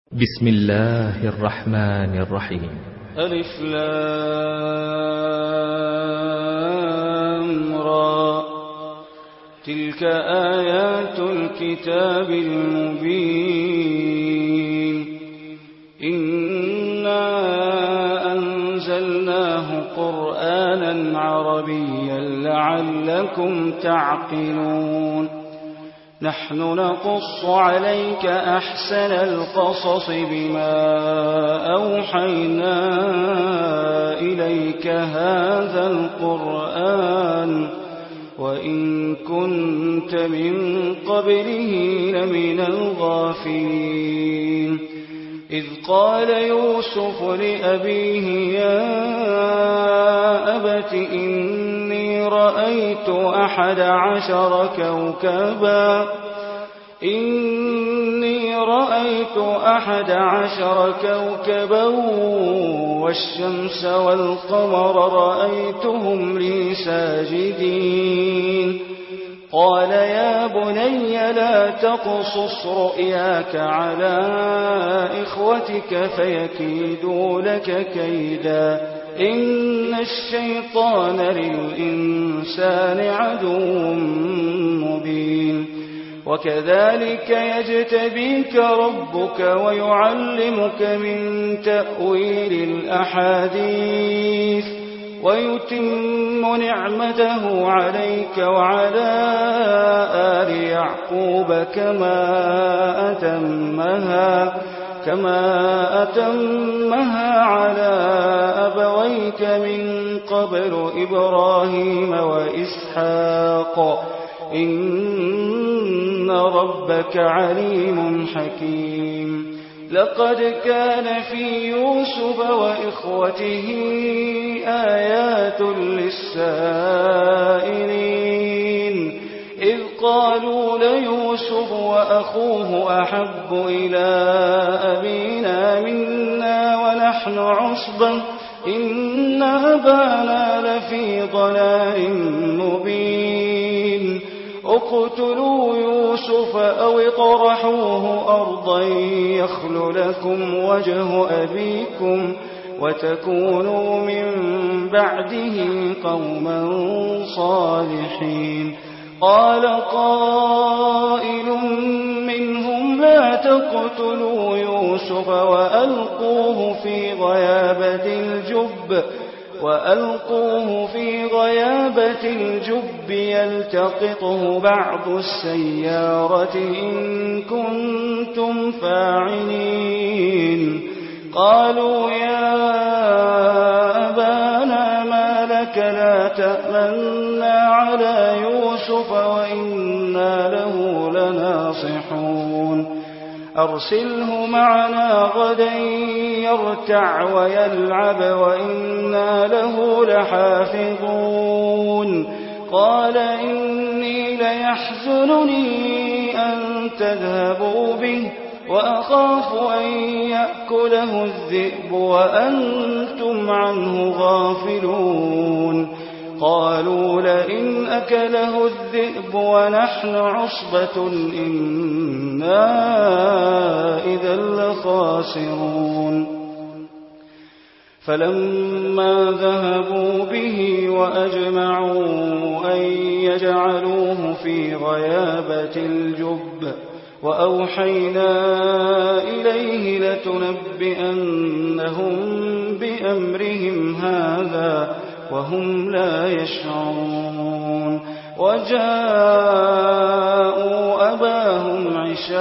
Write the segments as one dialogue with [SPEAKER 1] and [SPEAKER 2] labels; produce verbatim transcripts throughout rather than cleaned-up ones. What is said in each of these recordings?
[SPEAKER 1] بسم الله الرحمن الرحيم.
[SPEAKER 2] ألف لام را تلك آيات الكتاب المبين إنا أنزلناه قرآنا عربيا لعلكم تعقلون نحن نقص عليك أحسن القصص بما أوحينا إليك هذا القرآن وإن كنت من قبله لمن الغافلين إذ قال يوسف لأبيه يا أبت إني رأيت أحد عشر كوكبا إني رأيت أحد عشر كوكبا والشمس والقمر رأيتهم لي ساجدين قال يا بني لا تقصص رؤياك على إخوتك فيكيدوا لك كيدا إن الشيطان للإنسان عدو مبين وكذلك يجتبيك ربك ويعلمك من تأويل الأحاديث ويتم نعمته عليك وعلى آل يعقوب كما أتمها كما أتمها على أبويك من قبل إبراهيم وإسحاق إن ربك عليم حكيم لقد كان في يوسف وإخوته آيات للسائلين إذ قالوا ليوسف وأخوه أحب إلى أبينا منا ونحن عصبة إن أبانا لفي ضلال مبين اقتلوا يوسف أو اطرحوه أرضا يخل لكم وجه أبيكم وتكونوا من بعده قوما صالحين قال قائل منهم لا تقتلوا يوسف وألقوه في غيابة الجب وألقوه في غيابة الجب يلتقطه بعض السيارة إن كنتم فاعلين قالوا يا أبانا ما لك لا تأمنا على يوسف وإنا له لناصحون أرسله معنا غدا يرتع ويلعب وإنا له لحافظون قال إني ليحزنني أن تذهبوا به وأخاف أن يأكله الذئب وأنتم عنه غافلون قالوا لئن أكله الذئب ونحن عصبة إنا إذا لخاسرون فلما ذهبوا به وأجمعوا أن يجعلوه في غيابة الجب وأوحينا إليه لتنبئنهم بأمرهم هذا وهم لا يشعرون وجاءوا أباهم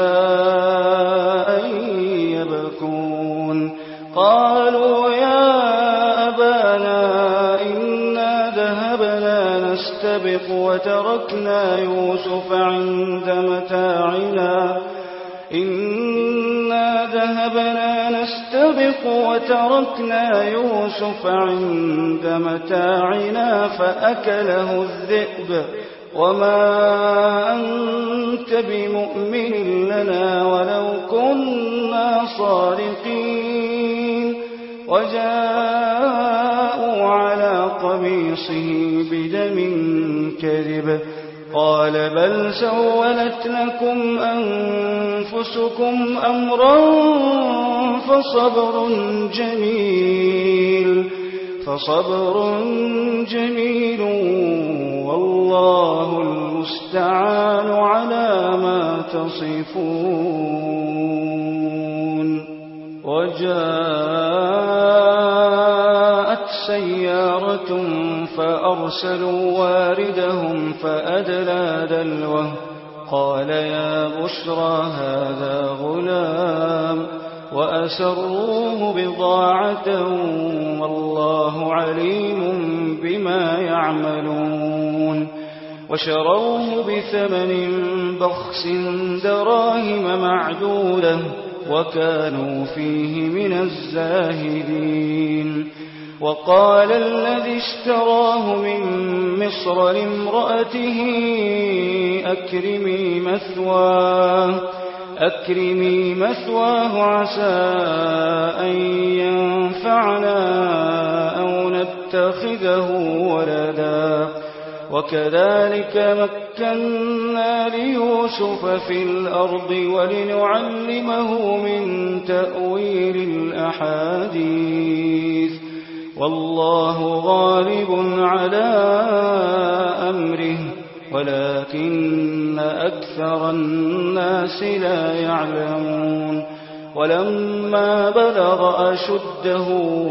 [SPEAKER 2] عشاء يبكون قالوا يا أبانا إنا ذهبنا نستبق وتركنا يوسف عند متاعنا إنا ذهبنا نستبق وتركنا يوسف عند متاعنا فأكله الذئب وما أنت بمؤمن لنا ولو كنا صادقين وجاءوا على قميصه بدم كذب قال بل سولت لكم أنفسكم أمرا فصبر جميل فصبر جميل والله المستعان على ما تصفون. وجاءت سيارة فأرسلوا واردهم فأدلى دلوه قال يا بشرى هذا غلام وأسروه بضاعة والله عليم بما يعملون. وشروه بثمن بخس دراهم معدودة وكانوا فيه من الزاهدين. وقال الذي اشتراه من مصر لامرأته أكرمي مثواه أكرمي مثواه عسى أن ينفعنا أو نتخذه ولدا. وكذلك مكنا ليوسف في الأرض ولنعلمه من تأويل الأحاديث والله غالب على أمره ولكن أكثر الناس لا يعلمون. ولما بلغ أشده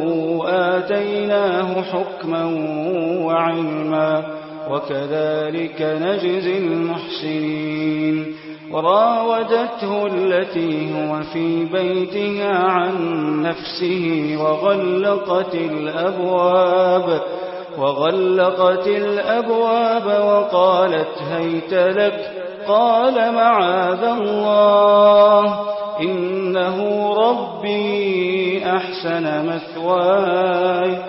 [SPEAKER 2] آتيناه حكما وعلما وكذلك نجزي المحسنين. وراودته التي هو في بيتها عن نفسه وغلقت الأبواب وغلقت الأبواب وقالت هيت لك قال معاذ الله إنه ربي أحسن مثواي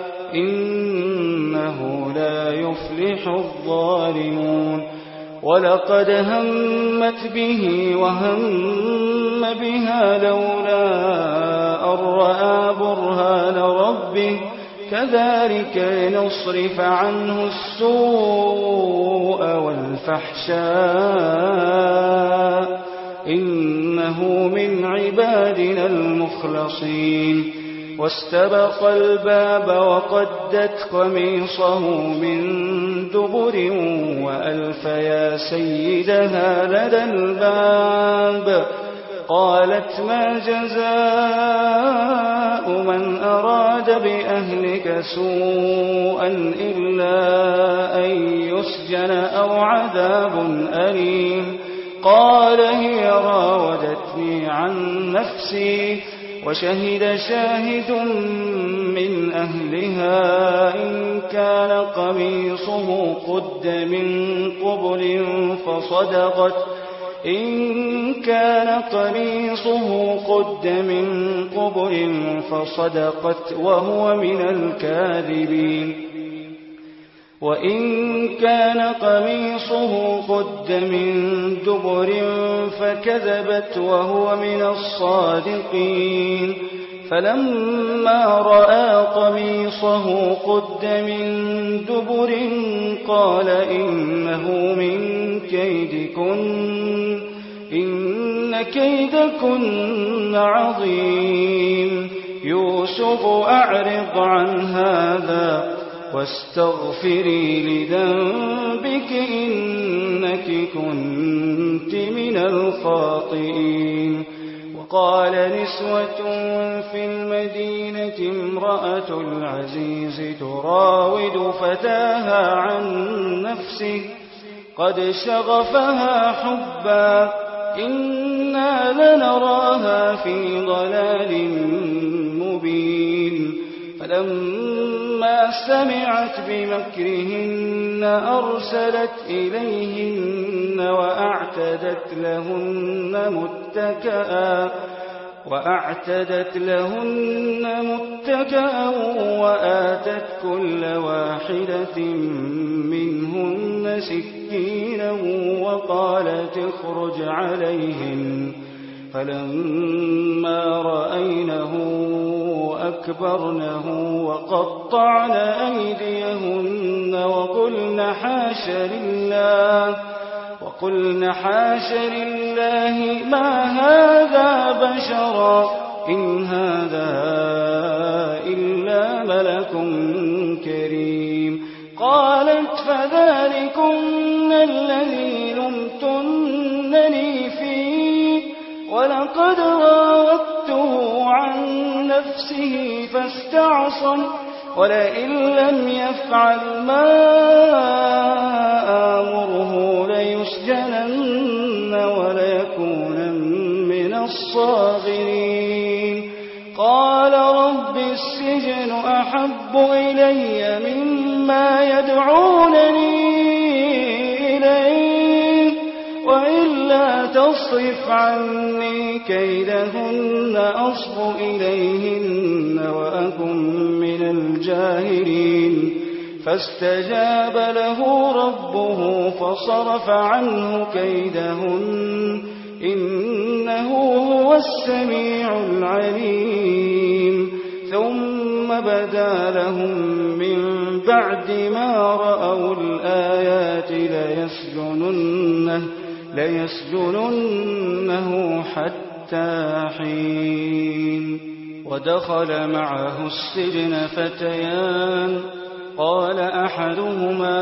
[SPEAKER 2] إنه لا يفلح الظالمون. ولقد همت به وهم بها لولا أن رأى برهان ربه كذلك لنصرف عنه السوء والفحشاء إنه من عبادنا المخلصين. واستبق الباب وقدت قميصه من دبر وألف يا سيدها لدى الباب قالت ما جزاء من أراد بأهلك سوءا إلا أن يسجن أو عذاب أليم. قال هي راودتني عن نفسي وشهد شاهد من أهلها إن كان قميصه قد من قبل فصدقت إن كان قميصه قد من قبل فصدقت وهو من الكاذبين وإن كان قميصه قد من دبر فكذبت وهو من الصادقين. فلما رأى قميصه قد من دبر قال إنه من كيدكن إن كيدكن عظيم. يوسف أعرض عن هذا واستغفري لذنبك إنك كنت من الخاطئين. وقال نسوة في المدينة امرأة العزيز تراود فتاها عن نفسه قد شغفها حبا إنا لنراها في ضلال مبين. فلما سمعت بمكرهن أرسلت إليهن وأعتدت لهن متكئا وأعتدت لهن متكئا وآتت كل واحدة منهن سكينا وقالت اخرج عليهن. فلما رأينه أكبرنه وقطعن أيديهن وقلن حاش لله وقلن حاش لله ما هذا بشرا إن هذا إلا ملك كريم. قالت فذلكن الذي لمتنني فيه ولقد راودته عن نفسه فاستعصم ولئن لم يفعل ما آمره ليسجنن وليكونن من الصاغرين. قال رب السجن أحب إلي مما يدعونني إليه وإلا تصرف عني كيدهن أصب إليهن وأكن من الجاهلين. فاستجاب له ربه فصرف عنه كيدهن إنه هو السميع العليم. ثم بدا لهم من بعد ما رأوا الآيات ليسجننه, ليسجننه حتى حين. ودخل معه السجن فتيان قال أحدهما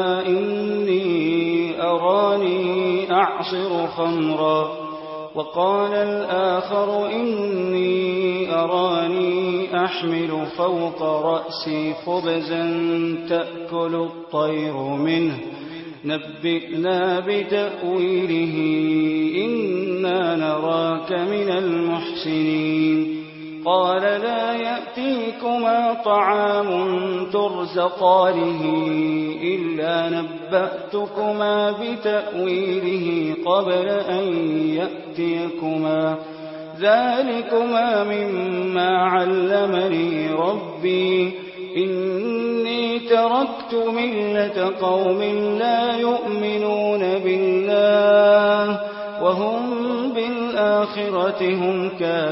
[SPEAKER 2] إني أراني أعصر خمرا وقال الآخر إني أراني أحمل فوق رأسي خبزا تأكل الطير منه نبئنا بتأويله إنا نراك من المحسنين. قال لا يأتيكما طعام ترزقانه إلا نبأتكما بتأويله قبل أن يأتيكما ذلكما مما علمني ربي إني تركت ملة قوم لا يؤمنون بالله وهم بالآخرة هم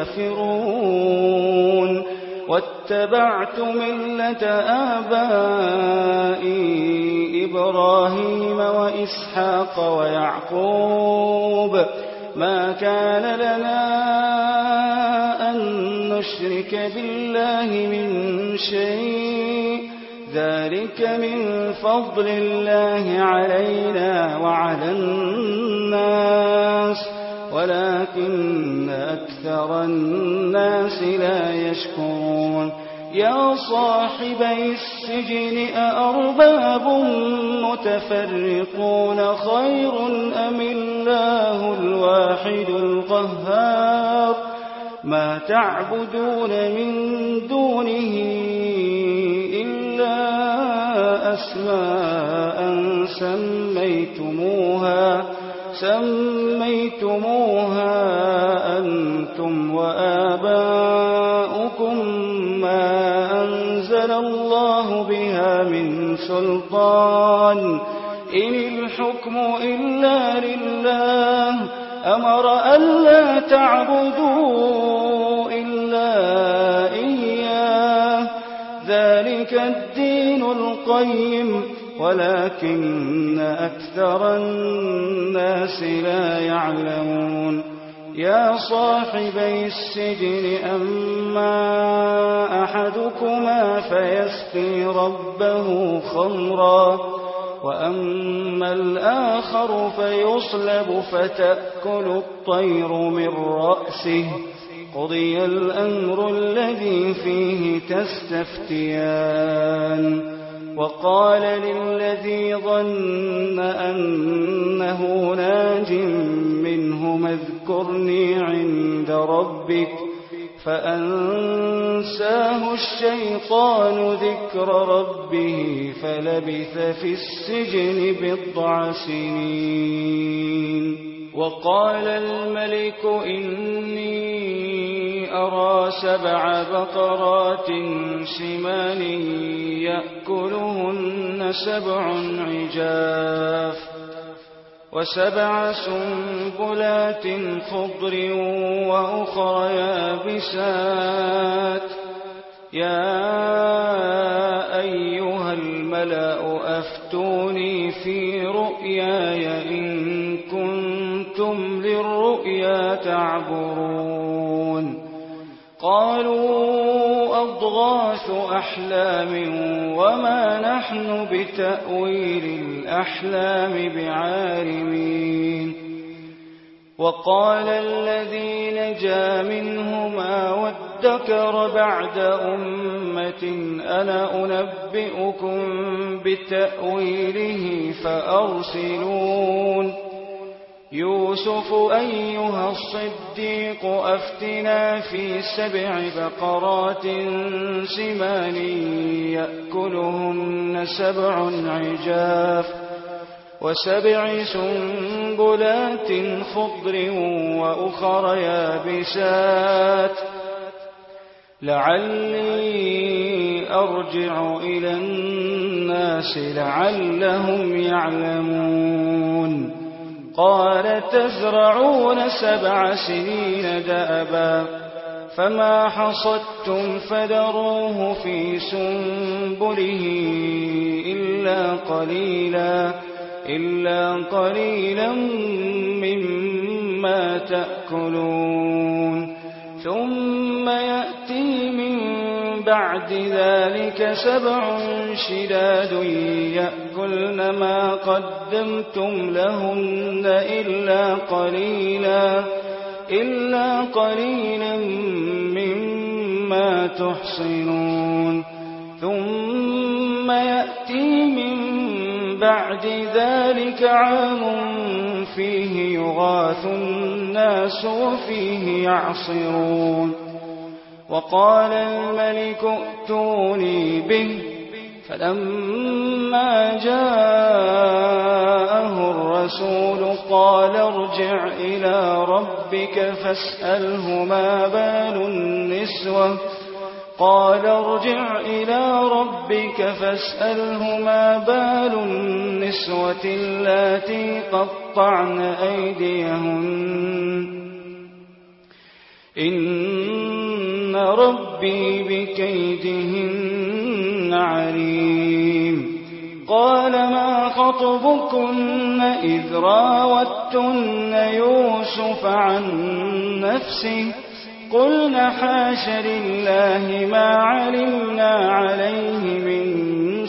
[SPEAKER 2] كافرون واتبعت ملة آبائي إبراهيم وإسحاق ويعقوب ما كان لنا أن نشرك بالله من شيء ذلك من فضل الله علينا وعلى الناس ولكن أكثر الناس لا يشكرون. يا صاحبي السجن أأرباب متفرقون خير أم الله الواحد القهار ما تعبدون من دونه إلا أسماء سميتموها سميتموها أنتم وآباؤكم ما أنزل الله بها من سلطان إن الحكم إلا لله أمر ألا تعبدوا إلا إياه ذلك الدين القيم ولكن أكثر الناس لا يعلمون. يا صاحبي السجن أما أحدكما فيسقي ربه خمرا وأما الآخر فيصلب فتأكل الطير من رأسه قضي الأمر الذي فيه تستفتيان. وقال للذي ظن أنه ناج منهما اذكرني عند ربك فأنساه الشيطان ذكر ربه فلبث في السجن بضع سنين. وقال الملك إني أرى سبع بقرات سمان يأكلهن سبع عجاف وسبع سنبلات خضر وأخر يابسات يا أيها الملأ أفتوني في رؤياي إن كنتم للرؤيا تعبرون. قالوا أضغاث أحلام وما نحن بتأويل الأحلام بعالمين. وقال الذي نجا منهما وادكر بعد أمة أنا أنبئكم بتأويله فأرسلون. يوسف أيها الصديق أفتنا في سبع بقرات سمان يأكلهن سبع عجاف وسبع سنبلات خضر وأخر يابسات لعلي أرجع إلى الناس لعلهم يعلمون. قال تزرعون سبع سنين دأبا فما حصدتم فذروه في سنبله إلا قليلا إلا قليلا مما تأكلون. ثم يأتي من بعد ذلك سبع شداد يأكلن ما قدمتم لهن إلا قليلا إلا قليلا مما تحصنون. ثم يأتي من بعد ذلك عام فيه يغاث الناس وفيه يعصرون. وقال الملك ائتوني به فلما جاءه الرسول قال ارجع إلى ربك فاسأله ما بال النسوة قال ارجع إلى ربك فاسأله ما بال النسوة اللاتي قطعن أيديهن إن ربي بكيدهن عليم. قال ما خطبكن إذ راوتن يوسف عن نفسه قلنا حاش لله ما علمنا عليه من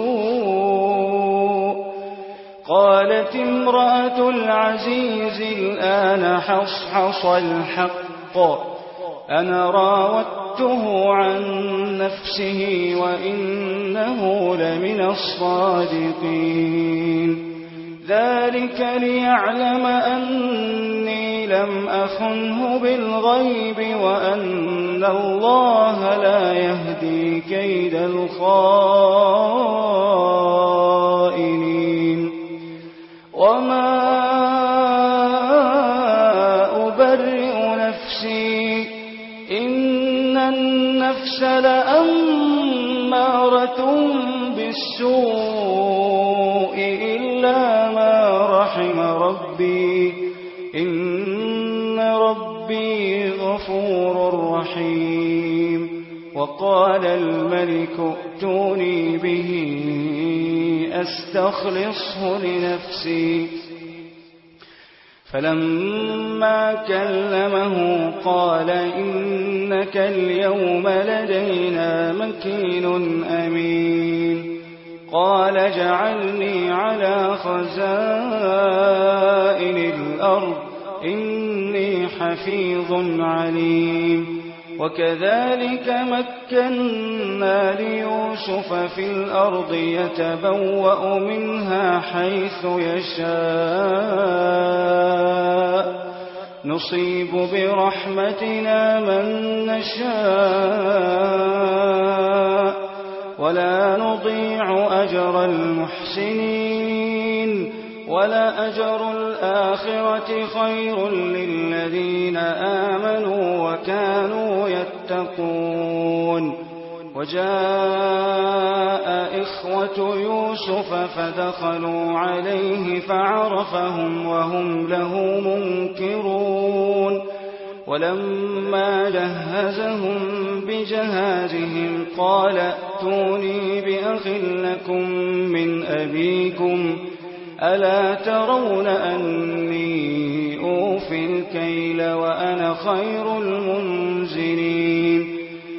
[SPEAKER 2] سوء. قالت امرأة العزيز الآن حصحص الحق أنا راودته عن نفسه وإنه لمن الصادقين. ذلك ليعلم أني لم أخنه بالغيب وأن الله لا يهدي كيد الخائنين. وما أبرئ نفسي إن النفس لأمارة بالسوء إلا ما رحم ربي إن ربي غفور رحيم. وقال الملك ائتوني به أستخلصه لنفسي. فلما كلمه قال إنك اليوم لدينا مكين أمين. قال اجعلني على خزائن الأرض إني حفيظ عليم. وكذلك مكنا ليوسف في الأرض يتبوأ منها حيث يشاء نصيب برحمتنا من نشاء ولا نضيع أجر المحسنين. ولا أجر الآخرة خير للذين آمنوا وكانوا يتقون. وجاء إخوة يوسف فدخلوا عليه فعرفهم وهم له منكرون. ولما جهزهم بجهازهم قال ائتوني بأخ لكم من أبيكم ألا ترون أني أوفي الكيل وأنا خير المنزلين.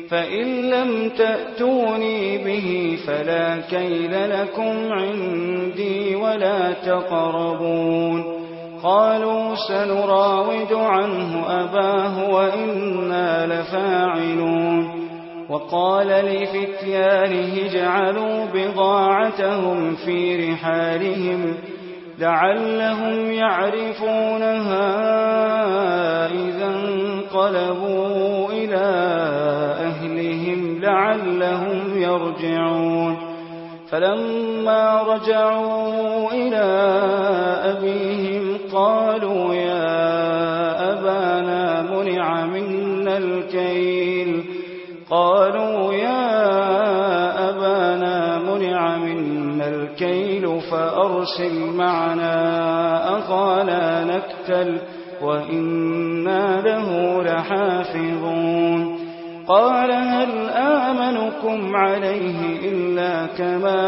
[SPEAKER 2] فإن لم تأتوني به فلا كيل لكم عندي ولا تقربون. قالوا سنراود عنه أباه وإنا لفاعلون. وقال لفتيانه اجعلوا بضاعتهم في رحالهم لعلهم يعرفونها إذا انقلبوا إلى أهلهم لعلهم يرجعون. فلما رجعوا إلى أبيهم قالوا يا أبانا منع منا الكيل قالوا يا أبانا منع منا الكيل فأرسل معنا أخانا نكتل وإنا له لحافظون. قال هل آمنكم عليه إلا كما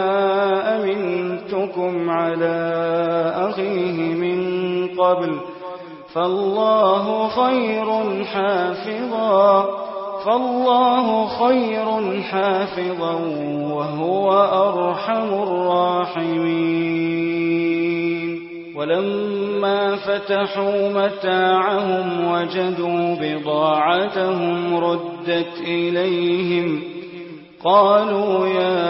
[SPEAKER 2] أمنتكم على أخيه من قبل فالله خير حافظا فالله خير حافظا وهو أرحم الراحمين. ولما فتحوا متاعهم وجدوا بضاعتهم ردت إليهم قالوا يا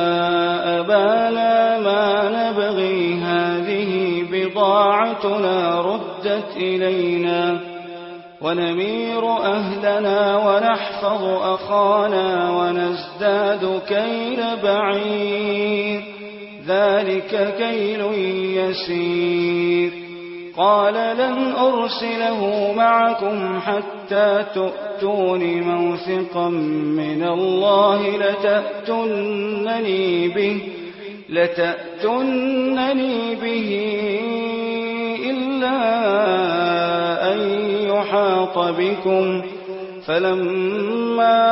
[SPEAKER 2] أبانا ما نبغي هذه بضاعتنا ردت إلينا ونمير أهلنا ونحفظ أخانا ونزداد كيل بعير ذلك كيل يسير. قال لن أرسله معكم حتى تؤتون موثقا من الله لتأتونني به لتأتونني به إلا أن يحاط بكم. فلما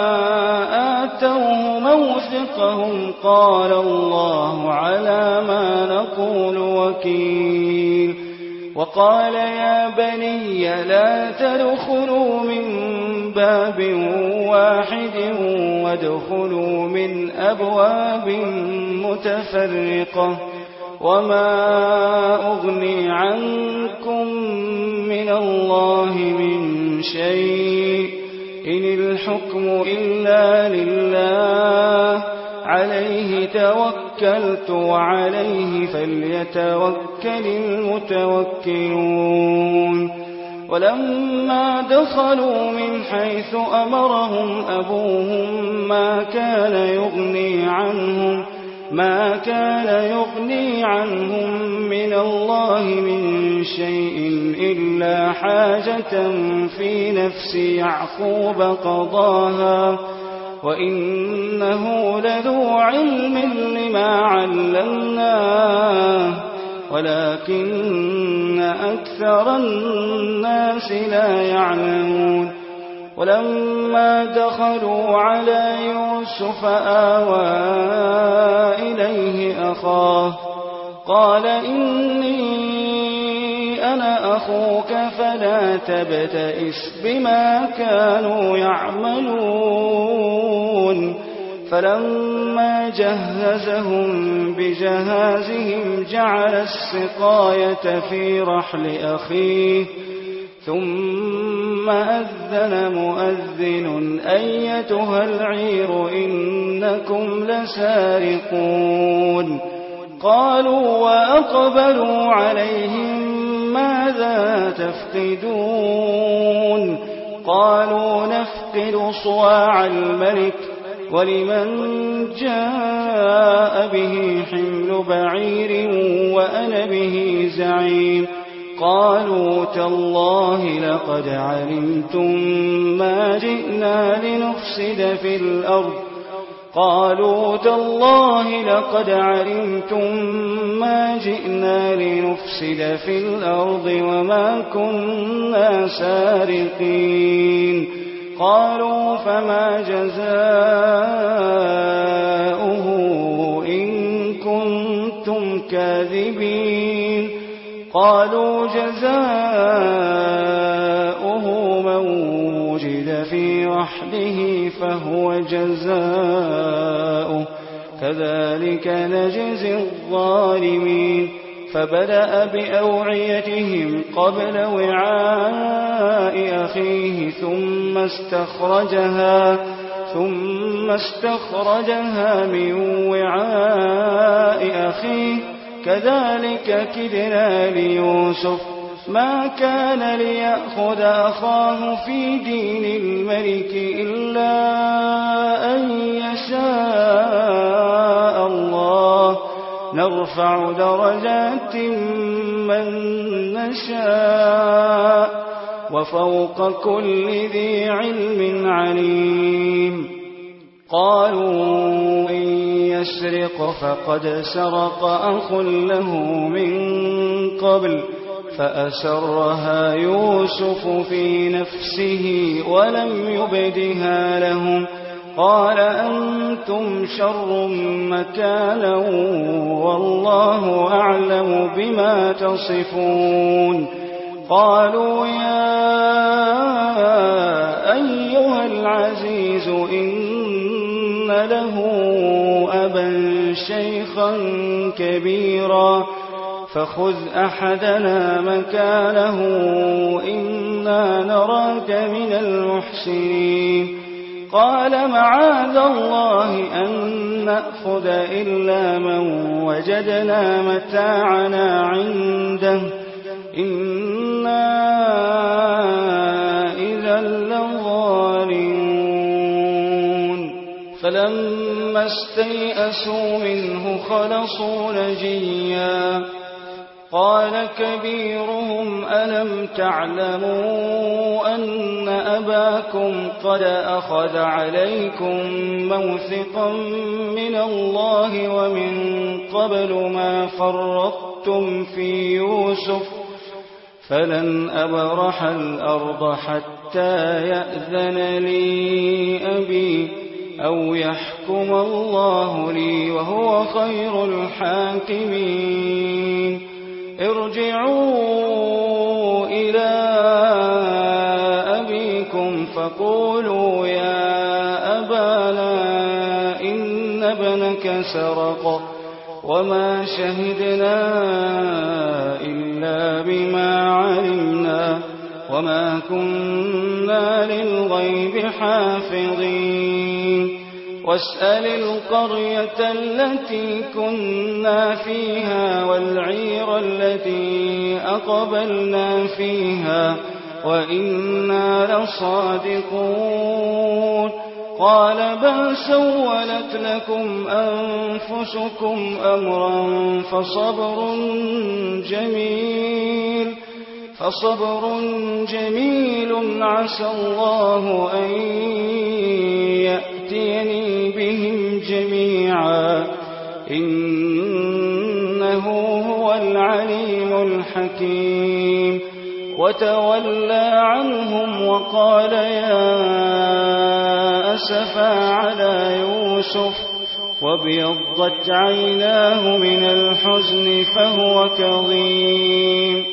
[SPEAKER 2] آتوه موثقهم قال الله على ما نقول وكيل. وقال يا بني لا تدخلوا من باب واحد وادخلوا من أبواب متفرقة وما أغني عنكم من الله من شيء إن الحكم إلا لله عليه توكلت وعليه فليتوكل المتوكلون. ولما دخلوا من حيث أمرهم أبوهم ما كان يغني عنهم ما كان يغني عنهم من الله من شيء إلا حاجة في نفس يعقوب قضاها وإنه لذو علم لما علمناه ولكن أكثر الناس لا يعلمون. ولما دخلوا على يوسف آوى إليه أخاه قال إني أنا أخوك فلا تبتئس بما كانوا يعملون. فلما جهزهم بجهازهم جعل السقاية في رحل أخيه ثم أذن مؤذن أيتها العير إنكم لسارقون. قالوا وأقبلوا عليهم ماذا تفقدون قالوا نفقد صواع الملك ولمن جاء به حمل بعير وأنا به زعيم. قالوا تالله لقد علمتم ما جئنا لنفسد في الأرض قالوا تالله لقد علمتم ما جئنا لنفسد في الأرض وما كنا سارقين. قالوا فما جزاؤه إن كنتم كاذبين. قالوا جزاؤه من وجد في رحل وحده فهو جزاؤه كذلك نجزي الظالمين فبدأ بأوعيتهم قبل وعاء أخيه ثم استخرجها ثم استخرجها من وعاء أخيه كذلك كدنا ليوسف ما كان ليأخذ أخاه في دين الملك إلا أن يشاء الله نرفع درجات من نشاء وفوق كل ذي علم عليم قالوا إن يسرق فقد سرق أخ له من قبل فأسرها يوسف في نفسه ولم يبدها لهم قال أنتم شر مكانا والله أعلم بما تصفون قالوا يا أيها العزيز إن له أبا شيخا كبيرا فخذ أحدنا مكانه إنا نراك من المحسنين قال معاذ الله أن نأخذ إلا من وجدنا متاعنا عنده إنا إذا لظالمون فلما استيئسوا منه خلصوا نجيا قال كبيرهم ألم تعلموا أن أباكم قد أخذ عليكم موثقا من الله ومن قبل ما فرطتم في يوسف فلن أبرح الأرض حتى يأذن لي أبي أو يحكم الله لي وهو خير الحاكمين ارجعوا إلى أبيكم فقولوا يا أبانا إن ابنك سرق وما شهدنا إلا بما علمنا وما كنا للغيب حافظين واسأل القرية التي كنا فيها والعير التي أقبلنا فيها وإنا لصادقون قال بل سولت لكم أنفسكم أمرا فصبر جميل فصبر جميل عسى الله أن يأتيني بهم جميعا إنه هو العليم الحكيم وتولى عنهم وقال يا أسفا على يوسف وابيضت عيناه من الحزن فهو كظيم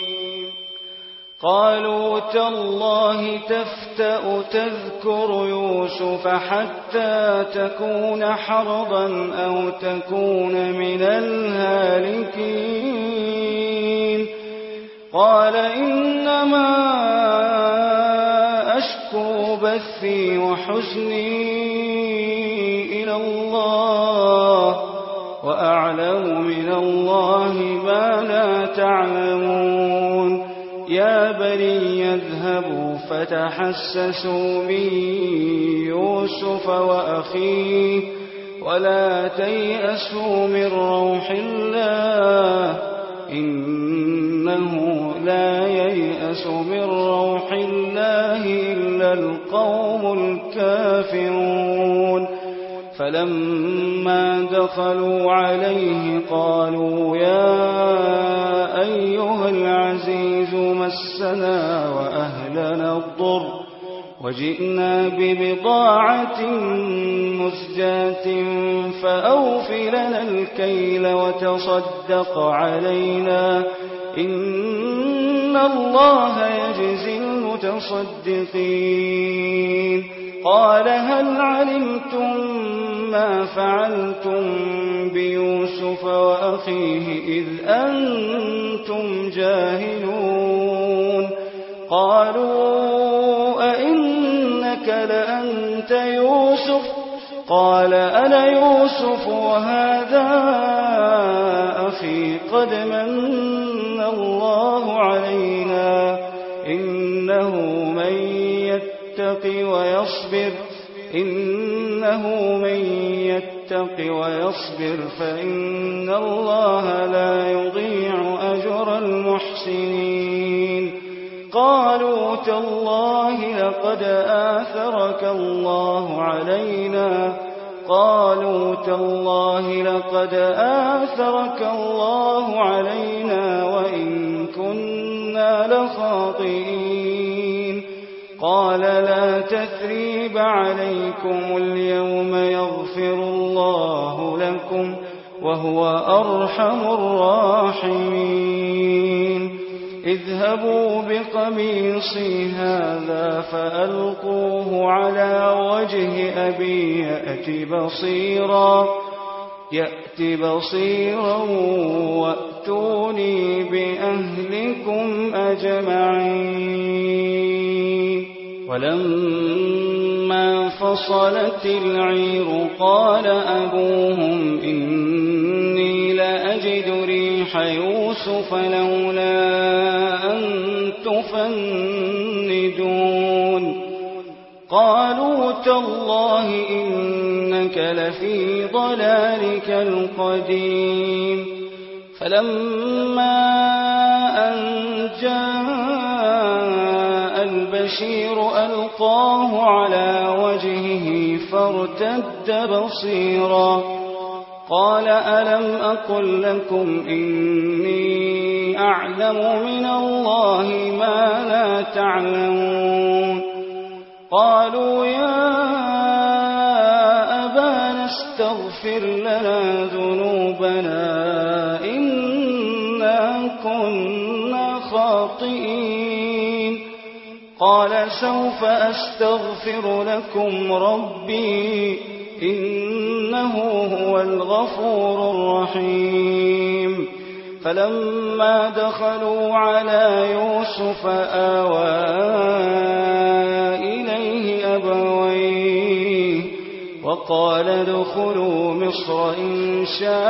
[SPEAKER 2] قالوا تالله تفتأ تذكر يوسف حتى تكون حرضا أو تكون من الهالكين قال إنما أشكو بثي وحزني إلى الله وأعلم من الله ما لا تعلمون يا بني يذهبوا فتحسسوا من يوسف وأخيه ولا تيأسوا من روح الله إنه لا ييأس من روح الله إلا القوم الكافرون فلما دخلوا عليه قالوا يا أيها العزيز مسنا وأهلنا الضر وجئنا ببضاعة مزجاة فأوف لنا الكيل وتصدق علينا إن الله يجزي المتقين متصدقين قال هل علمتم ما فعلتم بيوسف وأخيه إذ أنتم جاهلون قالوا أئنك لأنت يوسف قال أنا يوسف وهذا أخي قد من الله علينا إنه من يتق ويصبر إنه من يتق ويصبر فإن الله لا يضيع أجر المحسنين قالوا تالله لقد آثرك الله علينا قالوا تالله لقد آثرك الله علينا وإن كنا لخاطئين قال لا تثريب عليكم اليوم يغفر الله لكم وهو أرحم الراحمين اذهبوا بقميصي هذا فألقوه على وجه أبي يأت بصيرا يأت بصيرا وأتوني بأهلكم أجمعين ولما فصلت العير قال أبوهم إني لأجد ريح يوسف لولا أن تفندون قالوا تالله إنك لفي ضلالك القديم فلما أن جاء البشير ألقاه على وجهه فارتد بصيرا قال ألم أقل لكم إني أعلم من الله ما لا تعلمون قالوا يا أبانا استغفر لنا ذنوبنا إنا كنا خاطئين قال سوف أستغفر لكم ربي إنه هو الغفور الرحيم فلما دخلوا على يوسف آوى إليه أبويه وقال ادخلوا مصر إن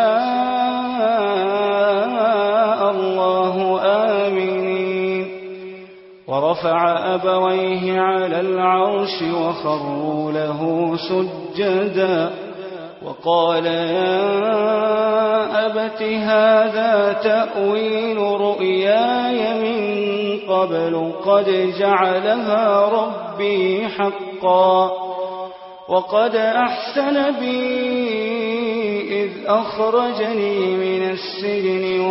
[SPEAKER 2] شاء الله آمنين ورفع أبويه على العرش وخروا له سجدا وقال يا أبت هذا تأويل رؤياي من قبل قد جعلها ربي حقا وقد أحسن بي إذ أخرجني من السجن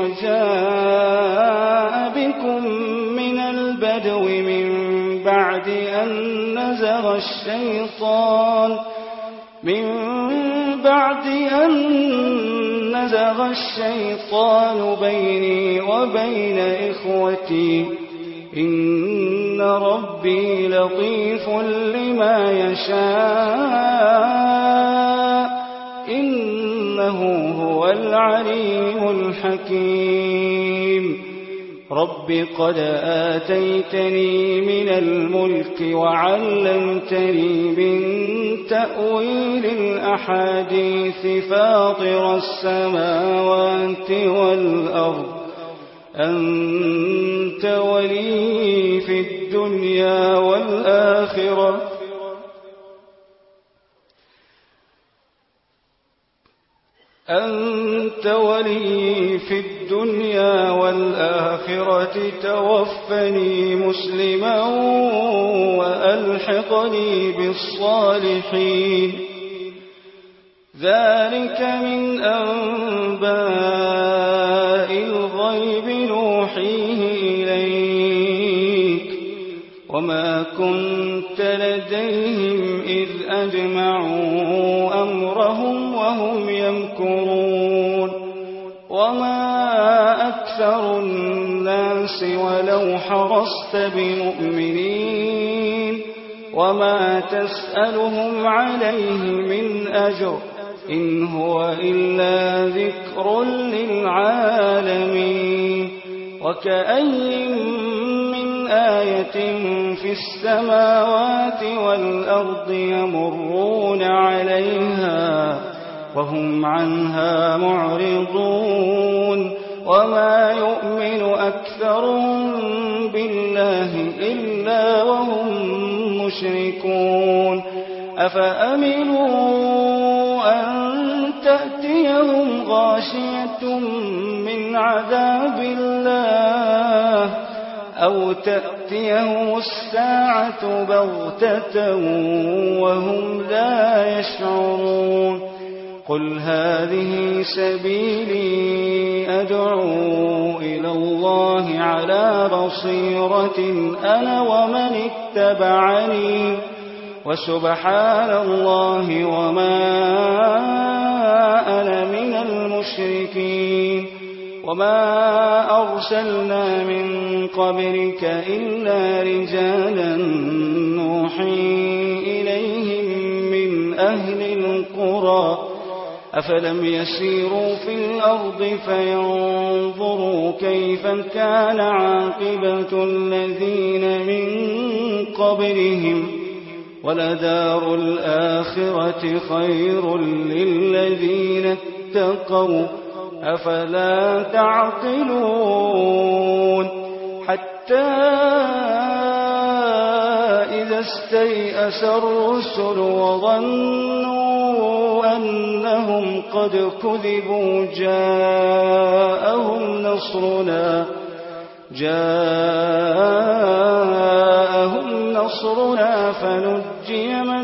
[SPEAKER 2] وجاء بكم من البدو من بعد أن نزغ الشيطان من بعد أن نزغ الشيطان بيني وبين إخوتي إن ربي لطيف لما يشاء إنه هو العليم الحكيم رب قد آتيتني من الملك وعلمتني من تأويل الأحاديث فاطر السماوات والأرض أنت ولي في الدنيا والآخرة أنت ولي في الدنيا والآخرة توفني مسلما وألحقني بالصالحين ذلك من أنباء الغيب نوحيه إليك وما كنت لديهم إذ أجمعوا أمرهم وهم يمكرون وما أكثر الناس ولو حرصت بمؤمنين وما تسألهم عليه من أجر إن هو إلا ذكر للعالمين وكأي من آية في السماوات والأرض يمرون عليها وهم عنها معرضون وما يؤمن أكثرهم بالله إلا وهم مشركون أفأمنوا أن تأتيهم غاشية من عذاب الله أو تأتيهم الساعة بغتة وهم لا يشعرون قل هذه سبيلي أدعو إلى الله على بصيرة أنا ومن اتبعني وسبحان الله وما أنا من المشركين وما أرسلنا من قبلك إلا رجالا نوحي إليهم من أهل القرى أفلم يسيروا في الأرض فينظروا كيف كان عاقبة الذين من قبلهم ولدار الآخرة خير للذين اتقوا أفلا تعقلون حتى إذا استيأس الرسل وظنوا أنهم قد كذبوا جاءهم نصرنا جاءهم نصرنا فنجي من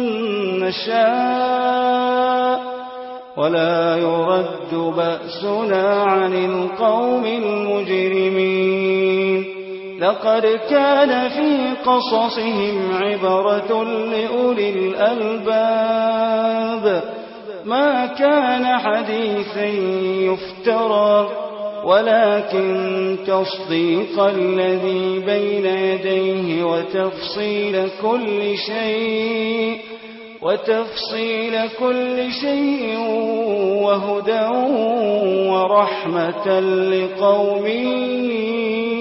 [SPEAKER 2] نشاء ولا يرد بأسنا عن القوم المجرمين لقد كان في قصصهم عبرة لأولي الألباب ما كان حديثا يفترى ولكن تصديق الذي بين يديه وتفصيل كل شيء وتفصيل كل شيء وهدى ورحمة لقوم